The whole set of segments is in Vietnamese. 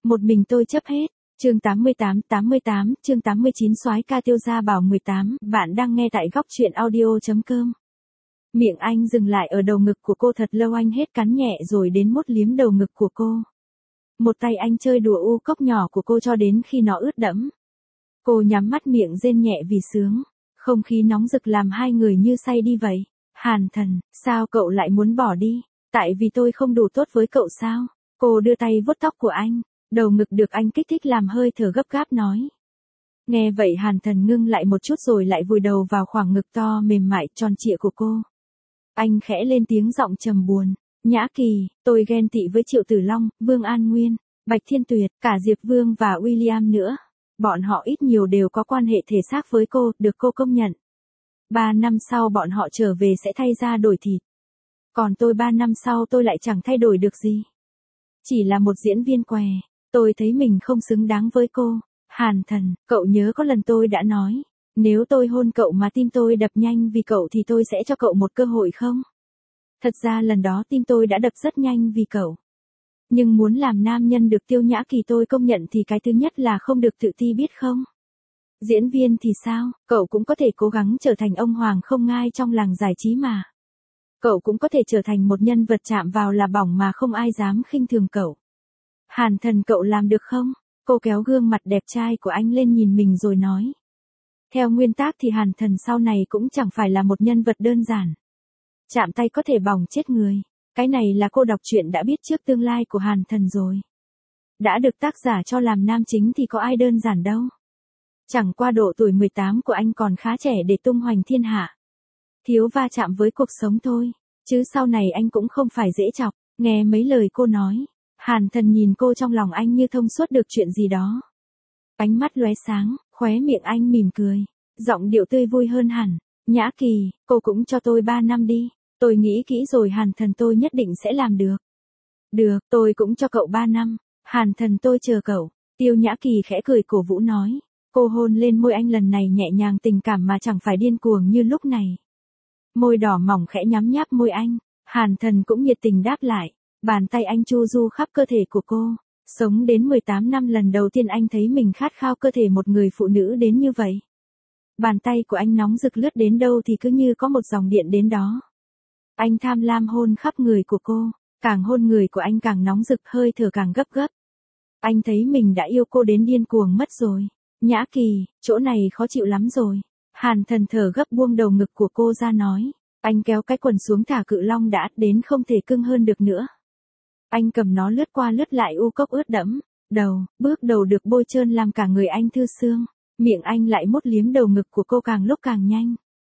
Một mình tôi chấp hết. Chương 88, chương 89 soái ca Tiêu Gia Bảo 18, bạn đang nghe tại góc truyện audio.com. Miệng anh dừng lại ở đầu ngực của cô thật lâu, anh hết cắn nhẹ rồi đến mút liếm đầu ngực của cô. Một tay anh chơi đùa u cốc nhỏ của cô cho đến khi nó ướt đẫm. Cô nhắm mắt miệng rên nhẹ vì sướng. Không khí nóng rực làm hai người như say đi vậy. Hàn Thần, sao cậu lại muốn bỏ đi? Tại vì tôi không đủ tốt với cậu sao? Cô đưa tay vuốt tóc của anh. Đầu ngực được anh kích thích làm hơi thở gấp gáp nói. Nghe vậy Hàn Thần ngưng lại một chút rồi lại vùi đầu vào khoảng ngực to mềm mại tròn trịa của cô. Anh khẽ lên tiếng giọng trầm buồn. Nhã Kỳ, tôi ghen tị với Triệu Tử Long, Vương An Nguyên, Bạch Thiên Tuyệt, cả Diệp Vương và William nữa. Bọn họ ít nhiều đều có quan hệ thể xác với cô, được cô công nhận. 3 năm sau bọn họ trở về sẽ thay da đổi thịt. Còn tôi 3 năm sau tôi lại chẳng thay đổi được gì. Chỉ là một diễn viên què. Tôi thấy mình không xứng đáng với cô. Hàn Thần, cậu nhớ có lần tôi đã nói, nếu tôi hôn cậu mà tim tôi đập nhanh vì cậu thì tôi sẽ cho cậu một cơ hội không? Thật ra lần đó tim tôi đã đập rất nhanh vì cậu. Nhưng muốn làm nam nhân được Tiêu Nhã Kỳ tôi công nhận thì cái thứ nhất là không được tự ti biết không? Diễn viên thì sao, cậu cũng có thể cố gắng trở thành ông hoàng không ngai trong làng giải trí mà. Cậu cũng có thể trở thành một nhân vật chạm vào là bỏng mà không ai dám khinh thường cậu. Hàn Thần, cậu làm được không? Cô kéo gương mặt đẹp trai của anh lên nhìn mình rồi nói. Theo nguyên tắc thì Hàn Thần sau này cũng chẳng phải là một nhân vật đơn giản. Chạm tay có thể bỏng chết người. Cái này là cô đọc truyện đã biết trước tương lai của Hàn Thần rồi. Đã được tác giả cho làm nam chính thì có ai đơn giản đâu. Chẳng qua độ tuổi 18 của anh còn khá trẻ để tung hoành thiên hạ. Thiếu va chạm với cuộc sống thôi. Chứ sau này anh cũng không phải dễ chọc. Nghe mấy lời cô nói. Hàn Thần nhìn cô trong lòng anh như thông suốt được chuyện gì đó. Ánh mắt lóe sáng, khóe miệng anh mỉm cười. Giọng điệu tươi vui hơn hẳn. Nhã Kỳ, cô cũng cho tôi 3 năm đi. Tôi nghĩ kỹ rồi Hàn Thần, tôi nhất định sẽ làm được. Được, tôi cũng cho cậu 3 năm. Hàn Thần, tôi chờ cậu. Tiêu Nhã Kỳ khẽ cười cổ vũ nói. Cô hôn lên môi anh lần này nhẹ nhàng tình cảm mà chẳng phải điên cuồng như lúc này. Môi đỏ mỏng khẽ nhắm nháp môi anh. Hàn Thần cũng nhiệt tình đáp lại. Bàn tay anh chu du khắp cơ thể của cô. Sống đến 18 năm lần đầu tiên anh thấy mình khát khao cơ thể một người phụ nữ đến như vậy. Bàn tay của anh nóng rực lướt đến đâu thì cứ như có một dòng điện đến đó. Anh tham lam hôn khắp người của cô. Càng hôn người của anh càng nóng rực, hơi thở càng gấp gấp. Anh thấy mình đã yêu cô đến điên cuồng mất rồi. Nhã Kỳ, chỗ này khó chịu lắm rồi. Hàn Thần thở gấp buông đầu ngực của cô ra nói. Anh kéo cái quần xuống thả cự long đã đến không thể cưng hơn được nữa. Anh cầm nó lướt qua lướt lại u cốc ướt đẫm. Bước đầu được bôi trơn làm cả người anh thư sương. Miệng anh lại mút liếm đầu ngực của cô càng lúc càng nhanh.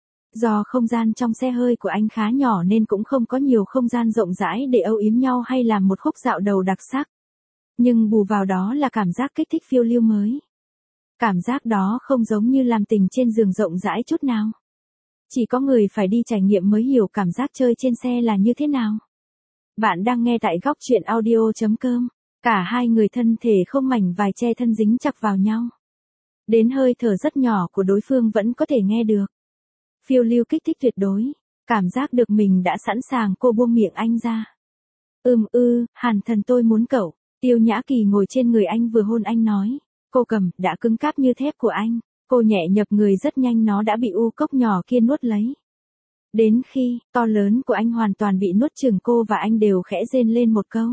Do không gian trong xe hơi của anh khá nhỏ nên cũng không có nhiều không gian rộng rãi để âu yếm nhau hay làm một khúc dạo đầu đặc sắc. Nhưng bù vào đó là cảm giác kích thích phiêu lưu mới. Cảm giác đó không giống như làm tình trên giường rộng rãi chút nào. Chỉ có người phải đi trải nghiệm mới hiểu cảm giác chơi trên xe là như thế nào. Bạn đang nghe tại góc truyện audio.com. Cả hai người thân thể không mảnh vải che thân dính chặt vào nhau. Đến hơi thở rất nhỏ của đối phương vẫn có thể nghe được. Phiêu lưu kích thích tuyệt đối. Cảm giác được mình đã sẵn sàng, cô buông miệng anh ra. Hàn Thần, tôi muốn cậu. Tiêu Nhã Kỳ ngồi trên người anh vừa hôn anh nói. Cô cầm đã cứng cáp như thép của anh. Cô nhẹ nhập người rất nhanh, nó đã bị u cốc nhỏ kia nuốt lấy. Đến khi to lớn của anh hoàn toàn bị nuốt chửng, cô và anh đều khẽ rên lên một câu.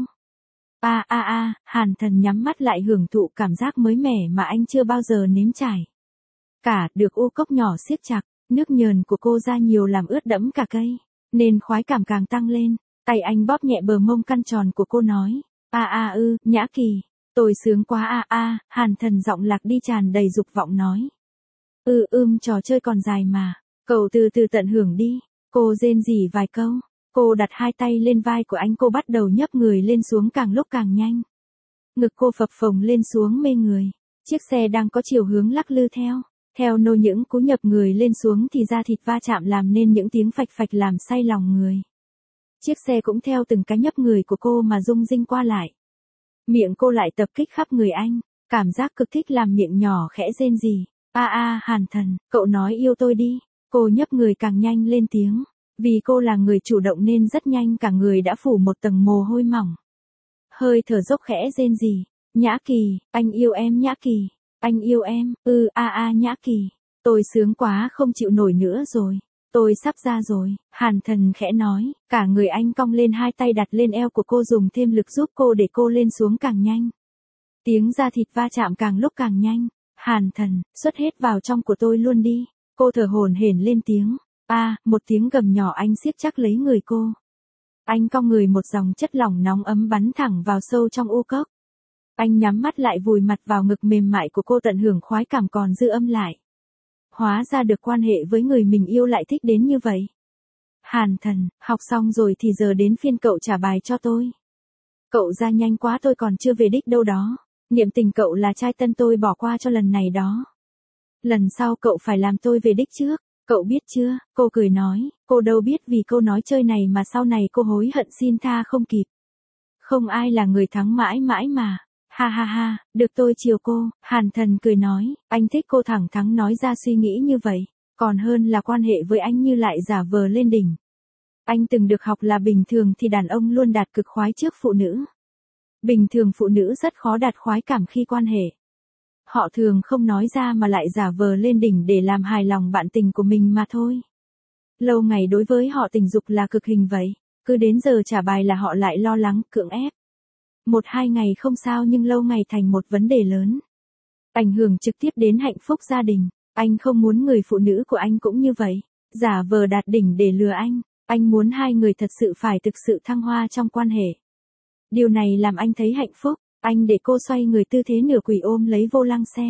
Hàn Thần nhắm mắt lại hưởng thụ cảm giác mới mẻ mà anh chưa bao giờ nếm trải. Cả được u cốc nhỏ siết chặt, nước nhờn của cô ra nhiều làm ướt đẫm cả cây, nên khoái cảm càng tăng lên. Tay anh bóp nhẹ bờ mông căn tròn của cô nói. Nhã Kỳ, tôi sướng quá Hàn Thần giọng lạc đi tràn đầy dục vọng nói. Trò chơi còn dài mà, cậu từ từ tận hưởng đi. Cô rên rỉ vài câu. Cô đặt hai tay lên vai của anh, cô bắt đầu nhấc người lên xuống càng lúc càng nhanh. Ngực cô phập phồng lên xuống mê người. Chiếc xe đang có chiều hướng lắc lư theo nô những cú nhập người lên xuống thì da thịt va chạm làm nên những tiếng phạch phạch làm say lòng người. Chiếc xe cũng theo từng cái nhấp người của cô mà rung rinh qua lại. Miệng cô lại tập kích khắp người anh. Cảm giác cực thích làm miệng nhỏ khẽ rên rỉ. Hàn Thần, cậu nói yêu tôi đi. Cô nhấp người càng nhanh lên tiếng. Vì cô là người chủ động nên rất nhanh cả người đã phủ một tầng mồ hôi mỏng. Hơi thở dốc khẽ rên rỉ. Nhã Kỳ, anh yêu em Nhã Kỳ. Anh yêu em, Nhã Kỳ. Tôi sướng quá không chịu nổi nữa rồi. Tôi sắp ra rồi, Hàn Thần khẽ nói, cả người anh cong lên, hai tay đặt lên eo của cô, dùng thêm lực giúp cô để cô lên xuống càng nhanh. Tiếng da thịt va chạm càng lúc càng nhanh. Hàn Thần, xuất hết vào trong của tôi luôn đi. Cô thở hổn hển lên tiếng. Một tiếng gầm nhỏ, anh siết chắc lấy người cô. Anh cong người, một dòng chất lỏng nóng ấm bắn thẳng vào sâu trong u cốc. Anh nhắm mắt lại, vùi mặt vào ngực mềm mại của cô, tận hưởng khoái cảm còn dư âm lại. Hóa ra được quan hệ với người mình yêu lại thích đến như vậy. Hàn Thần, học xong rồi thì giờ đến phiên cậu trả bài cho tôi. Cậu ra nhanh quá, tôi còn chưa về đích đâu đó. Niệm tình cậu là trai tân, tôi bỏ qua cho lần này đó. Lần sau cậu phải làm tôi về đích trước, cậu biết chưa? Cô cười nói, cô đâu biết vì câu nói chơi này mà sau này cô hối hận xin tha không kịp. Không ai là người thắng mãi mãi mà. Ha ha ha, được tôi chiều cô. Hàn Thần cười nói, anh thích cô thẳng thắn nói ra suy nghĩ như vậy, còn hơn là quan hệ với anh như lại giả vờ lên đỉnh. Anh từng được học là bình thường thì đàn ông luôn đạt cực khoái trước phụ nữ. Bình thường phụ nữ rất khó đạt khoái cảm khi quan hệ. Họ thường không nói ra mà lại giả vờ lên đỉnh để làm hài lòng bạn tình của mình mà thôi. Lâu ngày đối với họ tình dục là cực hình vậy, cứ đến giờ trả bài là họ lại lo lắng, cưỡng ép. 1-2 ngày không sao, nhưng lâu ngày thành một vấn đề lớn. Ảnh hưởng trực tiếp đến hạnh phúc gia đình. Anh không muốn người phụ nữ của anh cũng như vậy, giả vờ đạt đỉnh để lừa anh. Anh muốn hai người thật sự phải thực sự thăng hoa trong quan hệ. Điều này làm anh thấy hạnh phúc. Anh để cô xoay người tư thế nửa quỳ ôm lấy vô lăng xe.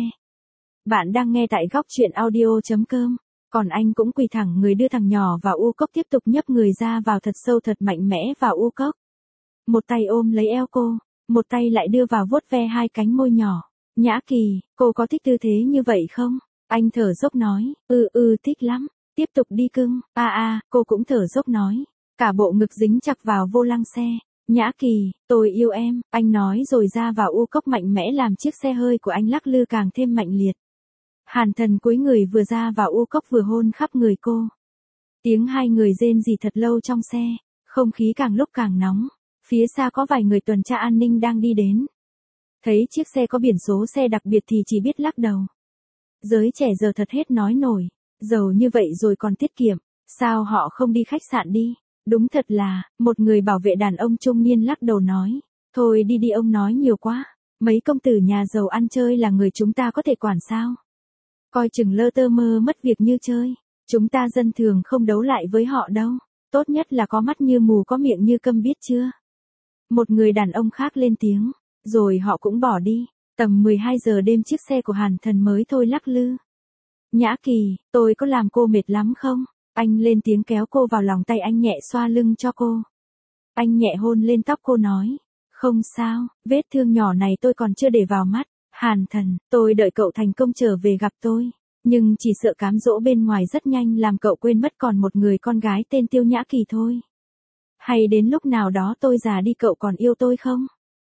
Bạn đang nghe tại góc truyện audio.com. Còn anh cũng quỳ thẳng người, đưa thằng nhỏ vào u cốc, tiếp tục nhấp người ra vào thật sâu thật mạnh mẽ vào u cốc. Một tay ôm lấy eo cô, một tay lại đưa vào vuốt ve hai cánh môi nhỏ. Nhã Kỳ, cô có thích tư thế như vậy không? Anh thở dốc nói, thích lắm, tiếp tục đi cưng. Cô cũng thở dốc nói, cả bộ ngực dính chặt vào vô lăng xe. Nhã Kỳ, tôi yêu em, anh nói rồi ra vào u cốc mạnh mẽ, làm chiếc xe hơi của anh lắc lư càng thêm mạnh liệt. Hàn Thần cúi người vừa ra vào u cốc vừa hôn khắp người cô. Tiếng hai người rên rỉ thật lâu trong xe, không khí càng lúc càng nóng. Phía xa có vài người tuần tra an ninh đang đi đến. Thấy chiếc xe có biển số xe đặc biệt thì chỉ biết lắc đầu. Giới trẻ giờ thật hết nói nổi, giàu như vậy rồi còn tiết kiệm, sao họ không đi khách sạn đi? Đúng thật là, một người bảo vệ đàn ông trung niên lắc đầu nói, thôi đi ông nói nhiều quá, mấy công tử nhà giàu ăn chơi là người chúng ta có thể quản sao? Coi chừng lơ tơ mơ mất việc như chơi, chúng ta dân thường không đấu lại với họ đâu, tốt nhất là có mắt như mù có miệng như câm, biết chưa? Một người đàn ông khác lên tiếng, rồi họ cũng bỏ đi. Tầm 12 giờ đêm chiếc xe của Hàn Thần mới thôi lắc lư. Nhã Kỳ, tôi có làm cô mệt lắm không? Anh lên tiếng kéo cô vào lòng, tay anh nhẹ xoa lưng cho cô. Anh nhẹ hôn lên tóc cô nói, không sao, vết thương nhỏ này tôi còn chưa để vào mắt. Hàn Thần, tôi đợi cậu thành công trở về gặp tôi, nhưng chỉ sợ cám dỗ bên ngoài rất nhanh làm cậu quên mất còn một người con gái tên Tiêu Nhã Kỳ thôi. Hay đến lúc nào đó tôi già đi cậu còn yêu tôi không?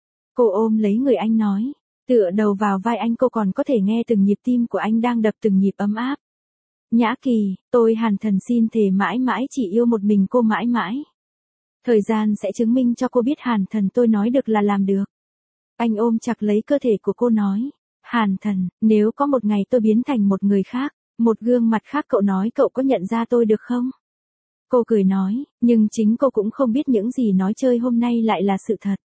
Cô ôm lấy người anh nói, tựa đầu vào vai anh, cô còn có thể nghe từng nhịp tim của anh đang đập từng nhịp ấm áp. Nhã Kỳ, tôi Hàn Thần xin thề mãi mãi chỉ yêu một mình cô mãi mãi. Thời gian sẽ chứng minh cho cô biết Hàn Thần, tôi nói được là làm được. Anh ôm chặt lấy cơ thể của cô nói, Hàn Thần, nếu có một ngày tôi biến thành một người khác, một gương mặt khác, cậu nói cậu có nhận ra tôi được không? Cô cười nói, nhưng chính cô cũng không biết những gì nói chơi hôm nay lại là sự thật.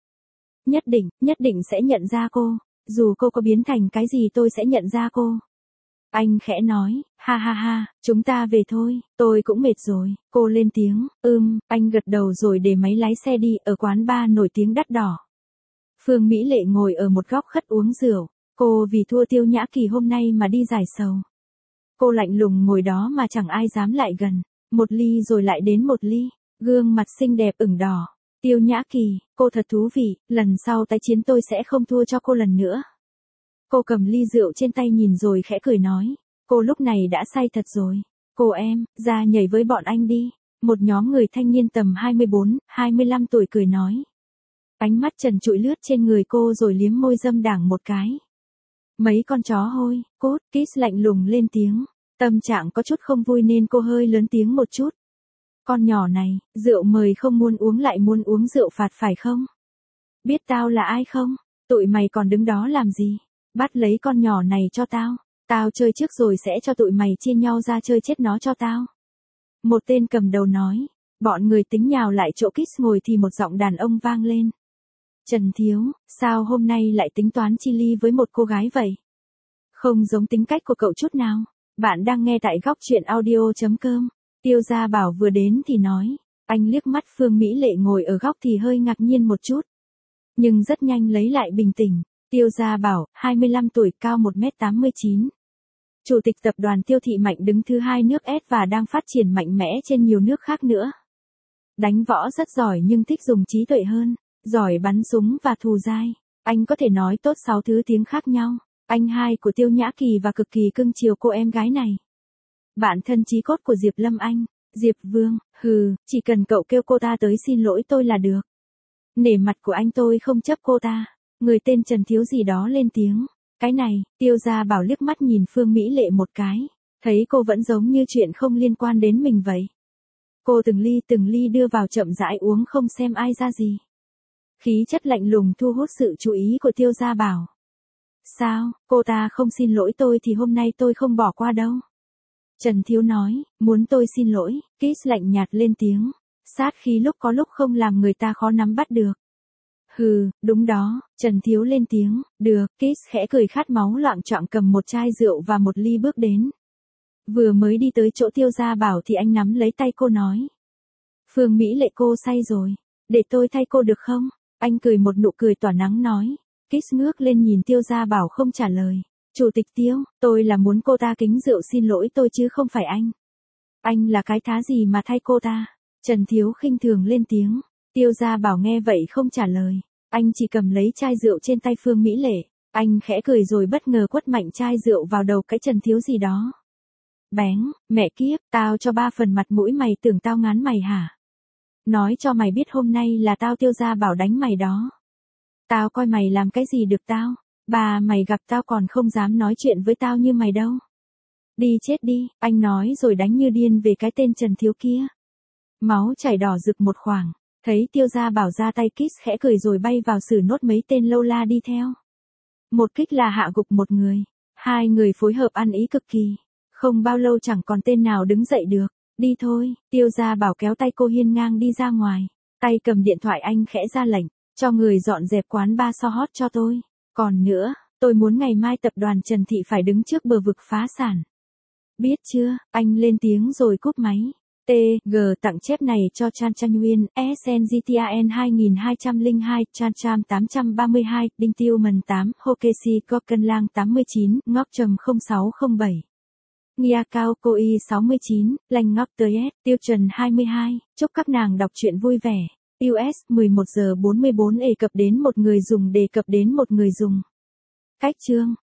Nhất định sẽ nhận ra cô, dù cô có biến thành cái gì tôi sẽ nhận ra cô. Anh khẽ nói, ha ha ha, chúng ta về thôi, tôi cũng mệt rồi. Cô lên tiếng, anh gật đầu rồi để máy lái xe đi. Ở quán bar nổi tiếng đắt đỏ, Phương Mỹ Lệ ngồi ở một góc khất uống rượu. Cô vì thua Tiêu Nhã Kỳ hôm nay mà đi giải sầu. Cô lạnh lùng ngồi đó mà chẳng ai dám lại gần. Một ly rồi lại đến một ly, gương mặt xinh đẹp ửng đỏ. Tiêu Nhã Kỳ, cô thật thú vị, lần sau tái chiến tôi sẽ không thua cho cô lần nữa. Cô cầm ly rượu trên tay nhìn rồi khẽ cười nói, cô lúc này đã say thật rồi. Cô em, ra nhảy với bọn anh đi. Một nhóm người thanh niên tầm 24, 25 tuổi cười nói. Ánh mắt trần trụi lướt trên người cô rồi liếm môi dâm đảng một cái. Mấy con chó hôi, cốt, Kiss lạnh lùng lên tiếng. Tâm trạng có chút không vui nên cô hơi lớn tiếng một chút. Con nhỏ này, rượu mời không muốn uống lại muốn uống rượu phạt phải không? Biết tao là ai không? Tụi mày còn đứng đó làm gì? Bắt lấy con nhỏ này cho tao. Tao chơi trước rồi sẽ cho tụi mày chia nhau ra chơi chết nó cho tao. Một tên cầm đầu nói. Bọn người tính nhào lại chỗ Kiss ngồi thì một giọng đàn ông vang lên. Trần Thiếu, sao hôm nay lại tính toán chi ly với một cô gái vậy? Không giống tính cách của cậu chút nào. Bạn đang nghe tại góc truyện audio.com. Tiêu Gia Bảo vừa đến thì nói. Anh liếc mắt Phương Mỹ Lệ ngồi ở góc thì hơi ngạc nhiên một chút. Nhưng rất nhanh lấy lại bình tĩnh. Tiêu Gia Bảo, 25 tuổi, cao 1m89. Chủ tịch tập đoàn Tiêu Thị Mạnh đứng thứ 2 nước S và đang phát triển mạnh mẽ trên nhiều nước khác nữa. Đánh võ rất giỏi nhưng thích dùng trí tuệ hơn, giỏi bắn súng và thù dai. Anh có thể nói tốt 6 thứ tiếng khác nhau. Anh hai của Tiêu Nhã Kỳ và cực kỳ cưng chiều cô em gái này. Bạn thân chí cốt của Diệp Lâm Anh, Diệp Vương, chỉ cần cậu kêu cô ta tới xin lỗi tôi là được. Nể mặt của anh tôi không chấp cô ta. Người tên Trần Thiếu gì đó lên tiếng. Cái này, Tiêu Gia Bảo liếc mắt nhìn Phương Mỹ Lệ một cái. Thấy cô vẫn giống như chuyện không liên quan đến mình vậy. Cô từng ly đưa vào chậm rãi uống không xem ai ra gì. Khí chất lạnh lùng thu hút sự chú ý của Tiêu Gia Bảo. Sao, cô ta không xin lỗi tôi thì hôm nay tôi không bỏ qua đâu. Trần Thiếu nói, muốn tôi xin lỗi, Kiss lạnh nhạt lên tiếng. Sát khí lúc có lúc không làm người ta khó nắm bắt được. Đúng đó, Trần Thiếu lên tiếng, được, Kiss khẽ cười khát máu loạng choạng cầm một chai rượu và một ly bước đến. Vừa mới đi tới chỗ Tiêu Gia Bảo thì anh nắm lấy tay cô nói. Phương Mỹ Lệ cô say rồi, để tôi thay cô được không? Anh cười một nụ cười tỏa nắng nói. Kiss ngước lên nhìn Tiêu Gia Bảo không trả lời. Chủ tịch Tiêu, tôi là muốn cô ta kính rượu xin lỗi tôi chứ không phải anh. Anh là cái thá gì mà thay cô ta? Trần Thiếu khinh thường lên tiếng. Tiêu Gia Bảo nghe vậy không trả lời. Anh chỉ cầm lấy chai rượu trên tay Phương Mỹ Lệ. Anh khẽ cười rồi bất ngờ quất mạnh chai rượu vào đầu cái Trần Thiếu gì đó. Bén, mẹ kiếp, tao cho 3 phần mặt mũi mày tưởng tao ngán mày hả? Nói cho mày biết hôm nay là tao Tiêu Gia Bảo đánh mày đó. Tao coi mày làm cái gì được tao, bà mày gặp tao còn không dám nói chuyện với tao như mày đâu. Đi chết đi, anh nói rồi đánh như điên về cái tên Trần Thiếu kia. Máu chảy đỏ rực một khoảng, thấy Tiêu Gia Bảo ra tay Kiss khẽ cười rồi bay vào xử nốt mấy tên lâu la đi theo. Một kích là hạ gục một người, 2 người phối hợp ăn ý cực kỳ. Không bao lâu chẳng còn tên nào đứng dậy được. Đi thôi, Tiêu Gia Bảo kéo tay cô hiên ngang đi ra ngoài. Tay cầm điện thoại anh khẽ ra lệnh, cho người dọn dẹp quán bar So Hot cho tôi. Còn nữa, tôi muốn ngày mai tập đoàn Trần Thị phải đứng trước bờ vực phá sản. Biết chưa, anh lên tiếng rồi cúp máy. TG tặng chép này cho Chan Trang Nguyên, SNGTAN 2202, Chan Cham 832, Đinh Tiêu Mần 8, Hokeshi Goken Lang 89, Ngóc Trầm 0607. Nghia Cao Cô Y 69, Lanh Ngóc Tơi S, Tiêu Trần 22, chúc các nàng đọc truyện vui vẻ. US 11 giờ 44 đề cập đến một người dùng. Cách chương